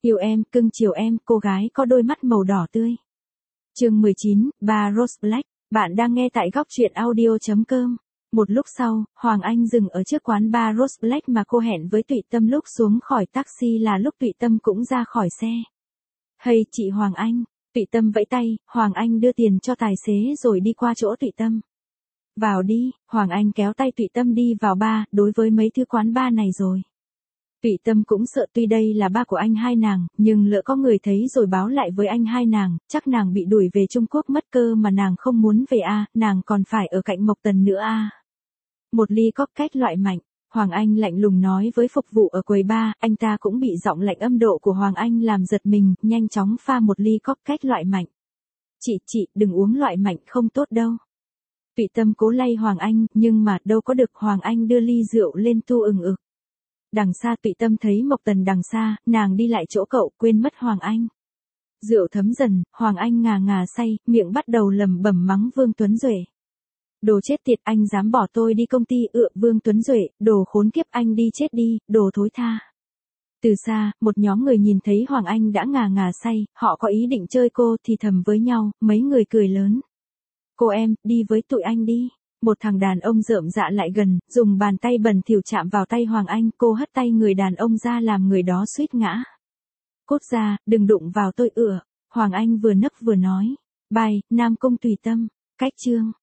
Yêu em, cưng chiều em, cô gái có đôi mắt màu đỏ tươi. Chương 19, bà Rose Black. Bạn đang nghe tại góc truyện audio.com. Một lúc sau, Hoàng Anh dừng ở trước quán bar Rose Black mà cô hẹn với Tụy Tâm lúc xuống khỏi taxi là lúc Tụy Tâm cũng ra khỏi xe. Hey chị Hoàng Anh, Tụy Tâm vẫy tay, Hoàng Anh đưa tiền cho tài xế rồi đi qua chỗ Tụy Tâm. Vào đi, Hoàng Anh kéo tay Tụy Tâm đi vào bar. Đối với mấy thứ quán bar này rồi, Tụy Tâm cũng sợ, tuy đây là ba của anh hai nàng, nhưng lỡ có người thấy rồi báo lại với anh hai nàng, chắc nàng bị đuổi về Trung Quốc mất cơ mà nàng không muốn về nàng còn phải ở cạnh Mộc Tần nữa Một ly cocktail loại mạnh, Hoàng Anh lạnh lùng nói với phục vụ ở quầy bar, anh ta cũng bị giọng lạnh âm độ của Hoàng Anh làm giật mình, nhanh chóng pha một ly cocktail loại mạnh. Chị, đừng uống loại mạnh không tốt đâu. Tụy Tâm cố lay Hoàng Anh, nhưng mà đâu có được, Hoàng Anh đưa ly rượu lên tu ừng ực. Đằng xa Tụy Tâm thấy Mộc Tần đằng xa, nàng đi lại chỗ cậu, quên mất Hoàng Anh. Rượu thấm dần, Hoàng Anh ngà say, miệng bắt đầu lẩm bẩm mắng Vương Tuấn Duệ. Đồ chết tiệt, anh dám bỏ tôi đi công ty Vương Tuấn Duệ, đồ khốn kiếp, anh đi chết đi, đồ thối tha. Từ xa, một nhóm người nhìn thấy Hoàng Anh đã ngà say, họ có ý định chơi cô thì thầm với nhau, mấy người cười lớn. Cô em, đi với tụi anh đi. Một thằng đàn ông rợm dạ lại gần, dùng bàn tay bẩn thỉu chạm vào tay Hoàng Anh, cô hất tay người đàn ông ra làm người đó suýt ngã. Cút ra, đừng đụng vào tôi Hoàng Anh vừa nấc vừa nói. Bài, Nam Cung Tùy Tâm. Cách chương.